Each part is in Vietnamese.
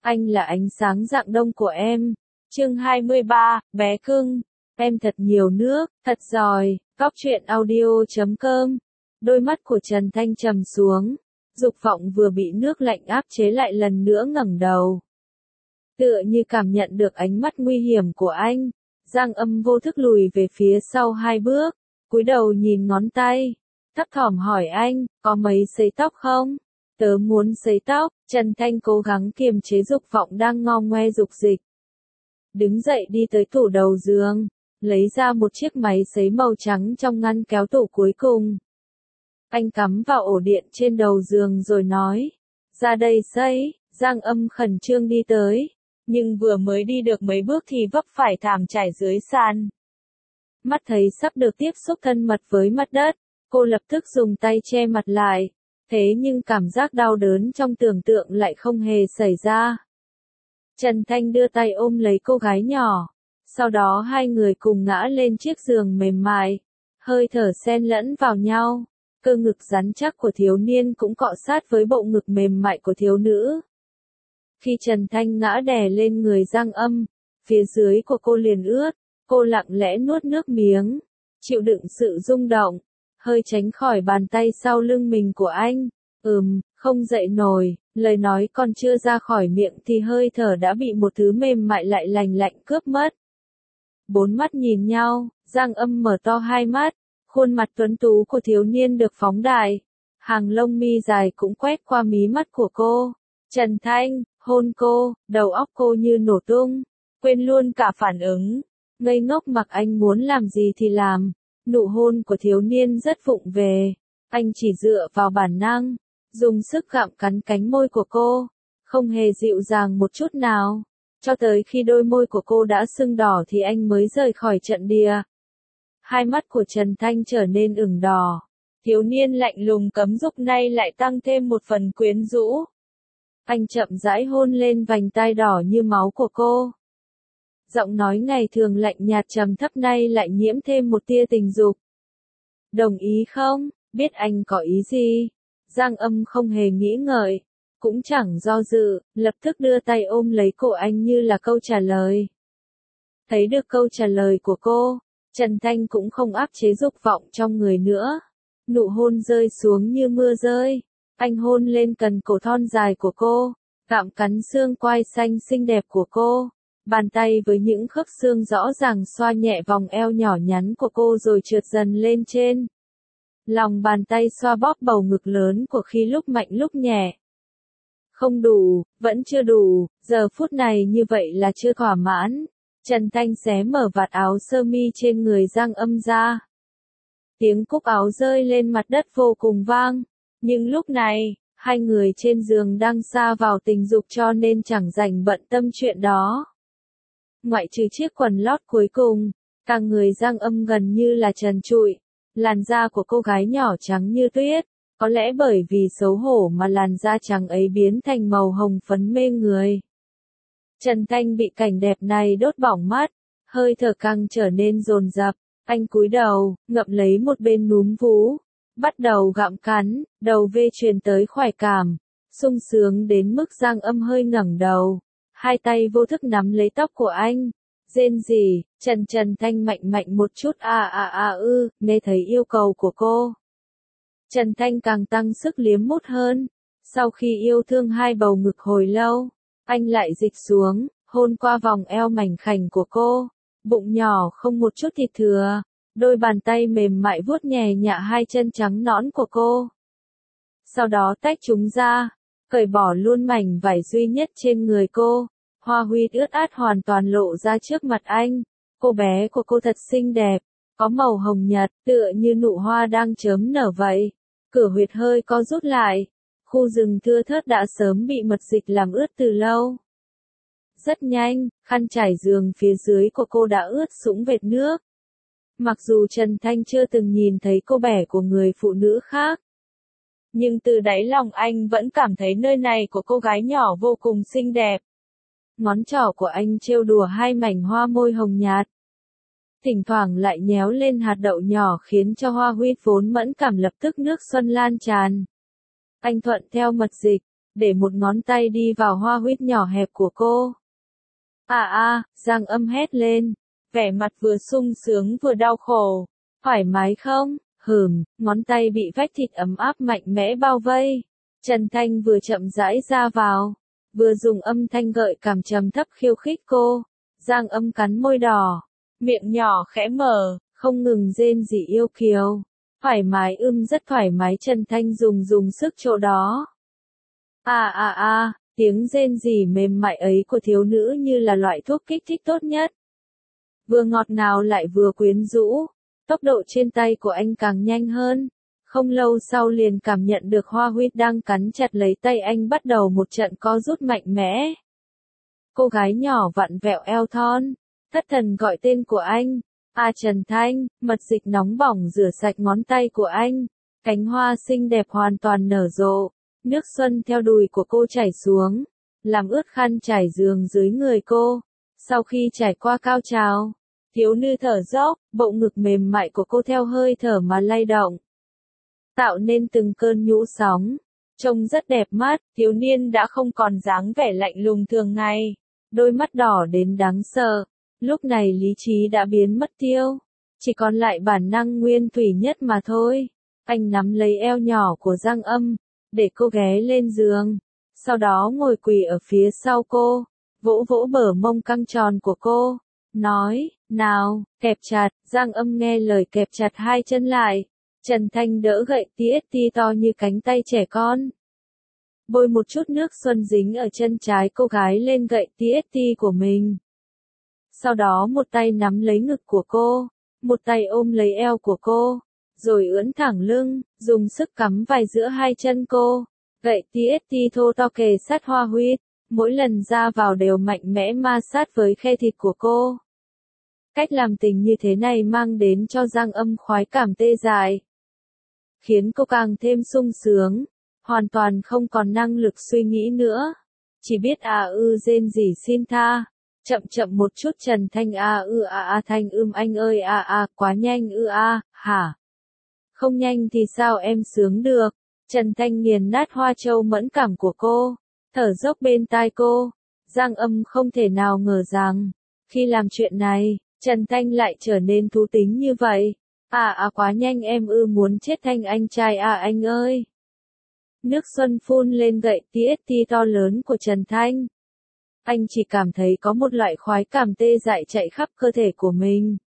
Anh là ánh sáng rạng đông của em. Chương 23, bé cưng. Em thật nhiều nước, thật giỏi. Góc truyện audio.com. Đôi mắt của Trần Thanh trầm xuống. Dục vọng vừa bị nước lạnh áp chế lại lần nữa ngẩng đầu. Tựa như cảm nhận được ánh mắt nguy hiểm của anh, Giang Âm vô thức lùi về phía sau 2 bước, cúi đầu nhìn ngón tay, thấp thỏm hỏi anh, có mấy sấy tóc không? Tớ muốn sấy tóc. Trần Thanh cố gắng kiềm chế dục vọng đang ngao ngoe dục dịch. Đứng dậy đi tới tủ đầu giường, lấy ra một chiếc máy sấy màu trắng trong ngăn kéo tủ cuối cùng. Anh cắm vào ổ điện trên đầu giường rồi nói, ra đây sấy. Giang Âm khẩn trương đi tới, nhưng vừa mới đi được mấy bước thì vấp phải thảm trải dưới sàn. Mắt thấy sắp được tiếp xúc thân mật với mặt đất, cô lập tức dùng tay che mặt lại. Thế nhưng cảm giác đau đớn trong tưởng tượng lại không hề xảy ra. Trần Thanh đưa tay ôm lấy cô gái nhỏ. Sau đó hai người cùng ngã lên chiếc giường mềm mại. Hơi thở xen lẫn vào nhau. Cơ ngực rắn chắc của thiếu niên cũng cọ sát với bộ ngực mềm mại của thiếu nữ. Khi Trần Thanh ngã đè lên người Giang Âm, phía dưới của cô liền ướt. Cô lặng lẽ nuốt nước miếng, chịu đựng sự rung động. Hơi tránh khỏi bàn tay sau lưng mình của anh. Không dậy nổi, lời nói còn chưa ra khỏi miệng thì hơi thở đã bị một thứ mềm mại lại lành lạnh cướp mất. 4 mắt nhìn nhau, Giang Âm mở to 2 mắt, khuôn mặt tuấn tú của thiếu niên được phóng đại. Hàng lông mi dài cũng quét qua mí mắt của cô. Trần Thanh, hôn cô, đầu óc cô như nổ tung, quên luôn cả phản ứng. Ngây ngốc mặc anh muốn làm gì thì làm. Nụ hôn của thiếu niên rất vụng về, anh chỉ dựa vào bản năng, dùng sức gặm cắn cánh môi của cô, không hề dịu dàng một chút nào, cho tới khi đôi môi của cô đã sưng đỏ thì anh mới rời khỏi trận địa. Hai mắt của Trần Thanh trở nên ửng đỏ, thiếu niên lạnh lùng cấm dục nay lại tăng thêm một phần quyến rũ. Anh chậm rãi hôn lên vành tai đỏ như máu của cô. Giọng nói ngày thường lạnh nhạt trầm thấp nay lại nhiễm thêm một tia tình dục. Đồng ý không? Biết anh có ý gì? Giang Âm không hề nghĩ ngợi, cũng chẳng do dự, lập tức đưa tay ôm lấy cổ anh như là câu trả lời. Thấy được câu trả lời của cô, Trần Thanh cũng không áp chế dục vọng trong người nữa. Nụ hôn rơi xuống như mưa rơi. Anh hôn lên cần cổ thon dài của cô, gặm cắn xương quai xanh xinh đẹp của cô. Bàn tay với những khớp xương rõ ràng xoa nhẹ vòng eo nhỏ nhắn của cô rồi trượt dần lên trên. Lòng bàn tay xoa bóp bầu ngực lớn của khi lúc mạnh lúc nhẹ. Không đủ, vẫn chưa đủ, giờ phút này như vậy là chưa thỏa mãn. Trần Thanh xé mở vạt áo sơ mi trên người Giang Âm ra. Tiếng cúc áo rơi lên mặt đất vô cùng vang. Nhưng lúc này, hai người trên giường đang sa vào tình dục cho nên chẳng rảnh bận tâm chuyện đó. Ngoại trừ chiếc quần lót cuối cùng, cả người Giang Âm gần như là trần trụi. Làn da của cô gái nhỏ trắng như tuyết, có lẽ bởi vì xấu hổ mà làn da trắng ấy biến thành màu hồng phấn mê người. Trần Thanh bị cảnh đẹp này đốt bỏng mắt, hơi thở căng trở nên dồn dập. Anh cúi đầu, ngậm lấy một bên núm vú, bắt đầu gặm cắn, đầu vê truyền tới khoái cảm, sung sướng đến mức Giang Âm hơi ngẩng đầu. Hai tay vô thức nắm lấy tóc của anh, rên rỉ. Trần Thanh mạnh mạnh một chút nghe thấy yêu cầu của cô. Trần Thanh càng tăng sức liếm mút hơn. Sau khi yêu thương hai bầu ngực hồi lâu, anh lại dịch xuống, hôn qua vòng eo mảnh khảnh của cô, bụng nhỏ không một chút thịt thừa. Đôi bàn tay mềm mại vuốt nhẹ nhẹ hai chân trắng nõn của cô. Sau đó tách chúng ra, cởi bỏ luôn mảnh vải duy nhất trên người cô. Hoa huyết ướt át hoàn toàn lộ ra trước mặt anh. Cô bé của cô thật xinh đẹp, có màu hồng nhạt, tựa như nụ hoa đang chớm nở vậy. Cửa huyệt hơi co rút lại, khu rừng thưa thớt đã sớm bị mật dịch làm ướt từ lâu. Rất nhanh, khăn trải giường phía dưới của cô đã ướt sũng vệt nước. Mặc dù Trần Thanh chưa từng nhìn thấy cô bé của người phụ nữ khác, nhưng từ đáy lòng anh vẫn cảm thấy nơi này của cô gái nhỏ vô cùng xinh đẹp. Ngón trỏ của anh trêu đùa hai mảnh hoa môi hồng nhạt. Thỉnh thoảng lại nhéo lên hạt đậu nhỏ khiến cho hoa huyết vốn mẫn cảm lập tức nước xuân lan tràn. Anh thuận theo mật dịch, để một ngón tay đi vào hoa huyết nhỏ hẹp của cô. Giang Âm hét lên, vẻ mặt vừa sung sướng vừa đau khổ. Thoải mái không? Ngón tay bị vách thịt ấm áp mạnh mẽ bao vây. Trần Thanh vừa chậm rãi ra vào, vừa dùng âm thanh gợi cảm trầm thấp khiêu khích cô. Giang Âm cắn môi đỏ, miệng nhỏ khẽ mở, không ngừng rên rỉ yêu kiều. Thoải mái rất thoải mái. Trần Thanh dùng sức chỗ đó. Tiếng rên rỉ mềm mại ấy của thiếu nữ như là loại thuốc kích thích tốt nhất. Vừa ngọt ngào lại vừa quyến rũ. Tốc độ trên tay của anh càng nhanh hơn. Không lâu sau liền cảm nhận được hoa huyết đang cắn chặt lấy tay anh bắt đầu một trận co rút mạnh mẽ. Cô gái nhỏ vặn vẹo eo thon, thất thần gọi tên của anh. Trần Thanh, mật dịch nóng bỏng rửa sạch ngón tay của anh. Cánh hoa xinh đẹp hoàn toàn nở rộ. Nước xuân theo đùi của cô chảy xuống, làm ướt khăn trải giường dưới người cô. Sau khi trải qua cao trào, thiếu nữ thở dốc, bộ ngực mềm mại của cô theo hơi thở mà lay động, tạo nên từng cơn nhũ sóng. Trông rất đẹp mắt, thiếu niên đã không còn dáng vẻ lạnh lùng thường ngày, đôi mắt đỏ đến đáng sợ. Lúc này lý trí đã biến mất tiêu, chỉ còn lại bản năng nguyên thủy nhất mà thôi. Anh nắm lấy eo nhỏ của Giang Âm, để cô ghé lên giường, sau đó ngồi quỳ ở phía sau cô, vỗ vỗ bờ mông căng tròn của cô, nói, nào, kẹp chặt. Giang Âm nghe lời kẹp chặt hai chân lại. Trần Thanh đỡ gậy TST to như cánh tay trẻ con, bôi một chút nước xuân dính ở chân trái cô gái lên gậy TST của mình. Sau đó một tay nắm lấy ngực của cô, một tay ôm lấy eo của cô, rồi ưỡn thẳng lưng, dùng sức cắm vào giữa hai chân cô. Gậy TST thô to kề sát hoa huyết, mỗi lần ra vào đều mạnh mẽ ma sát với khe thịt của cô. Cách làm tình như thế này mang đến cho Giang Âm khoái cảm tê dại, khiến cô càng thêm sung sướng, hoàn toàn không còn năng lực suy nghĩ nữa, chỉ biết rên rỉ xin tha. Chậm một chút. Trần Thanh Thanh anh ơi quá nhanh hả? Không nhanh thì sao em sướng được? Trần Thanh nghiền nát hoa châu mẫn cảm của cô, thở dốc bên tai cô. Giang Âm không thể nào ngờ rằng, khi làm chuyện này, Trần Thanh lại trở nên thú tính như vậy. Quá nhanh em muốn chết Thanh anh trai anh ơi. Nước xuân phun lên gậy TST to lớn của Trần Thanh. Anh chỉ cảm thấy có một loại khoái cảm tê dại chạy khắp cơ thể của mình.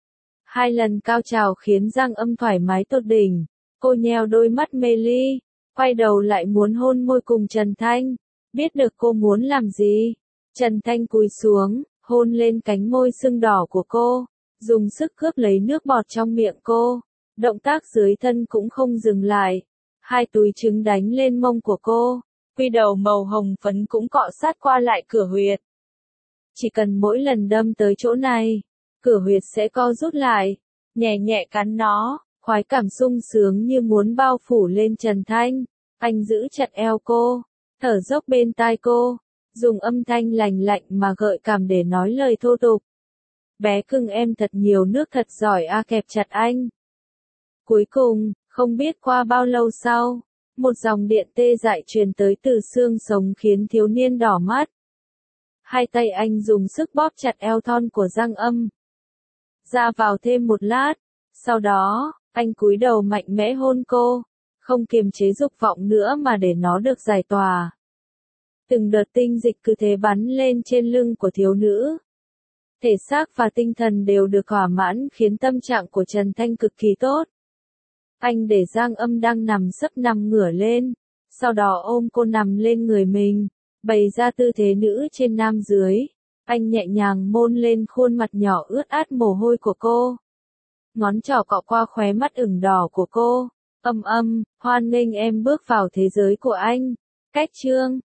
2 lần cao trào khiến Giang Âm thoải mái tột đỉnh. Cô nheo đôi mắt mê ly, quay đầu lại muốn hôn môi cùng Trần Thanh. Biết được cô muốn làm gì, Trần Thanh cúi xuống, hôn lên cánh môi sưng đỏ của cô, dùng sức cướp lấy nước bọt trong miệng cô. Động tác dưới thân cũng không dừng lại. 2 túi trứng đánh lên mông của cô. Quy đầu màu hồng phấn cũng cọ sát qua lại cửa huyệt. Chỉ cần mỗi lần đâm tới chỗ này, cửa huyệt sẽ co rút lại, nhẹ nhẹ cắn nó, khoái cảm sung sướng như muốn bao phủ lên Trần Thanh. Anh giữ chặt eo cô, thở dốc bên tai cô, dùng âm thanh lành lạnh mà gợi cảm để nói lời thô tục. Bé cưng em thật nhiều nước thật giỏi kẹp chặt anh. Cuối cùng, không biết qua bao lâu sau, một dòng điện tê dại truyền tới từ xương sống khiến thiếu niên đỏ mắt. 2 tay anh dùng sức bóp chặt eo thon của Giang Âm. Ra vào thêm một lát, sau đó, anh cúi đầu mạnh mẽ hôn cô, không kiềm chế dục vọng nữa mà để nó được giải tỏa. Từng đợt tinh dịch cứ thế bắn lên trên lưng của thiếu nữ. Thể xác và tinh thần đều được thỏa mãn khiến tâm trạng của Trần Thanh cực kỳ tốt. Anh để Giang Âm đang nằm sấp nằm ngửa lên, sau đó ôm cô nằm lên người mình, bày ra tư thế nữ trên nam dưới. Anh nhẹ nhàng môn lên khuôn mặt nhỏ ướt át mồ hôi của cô. Ngón trỏ cọ qua khóe mắt ửng đỏ của cô. Hoan nghênh em bước vào thế giới của anh. Cách chương